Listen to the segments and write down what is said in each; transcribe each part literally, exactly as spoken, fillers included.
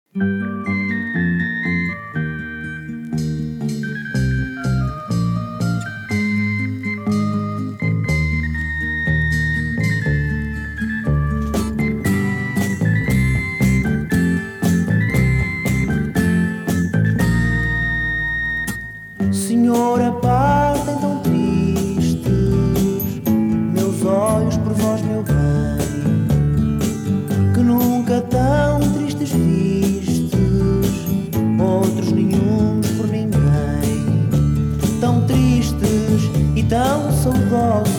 Senhora, partem tão tristes meus olhos por vós, meu bem, que nunca tão tristes vistes outros nenhuns por ninguém. Tão tristes e tão saudosos,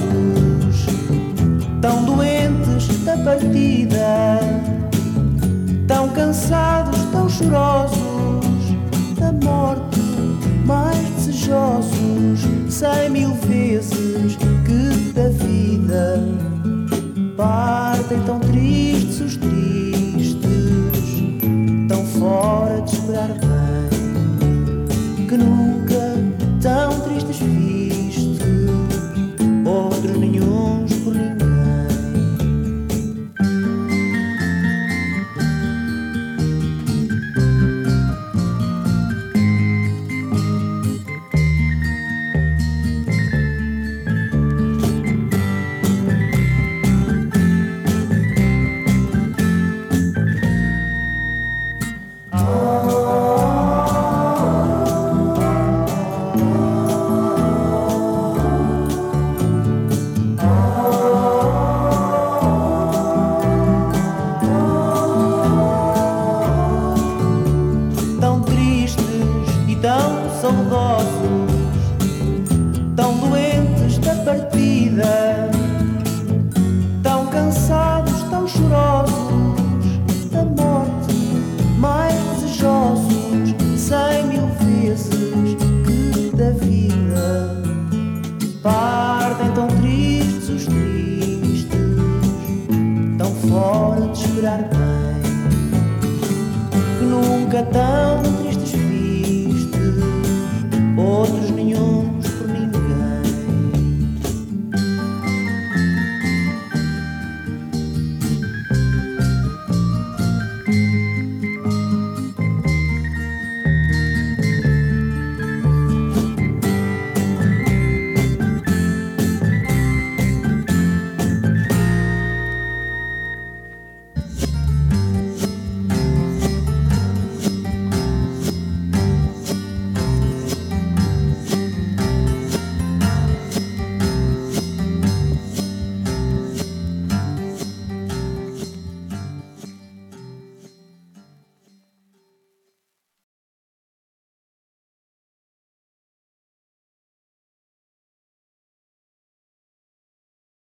tão doentes da partida, tão cansados, tão chorosos da morte, mais desejosos cem mil vezes que da vida. Partem tão tristes os tristes, tão fora de esperar bem, que nunca tão tristes vistes outros nenhuns por ninguém. Tão saudosos, tão doentes da partida, tão cansados, tão chorosos da morte, mais desejosos cem mil vezes que da vida. Partem tão tristes os tristes, tão fora de esperar bem, que nunca tão tristes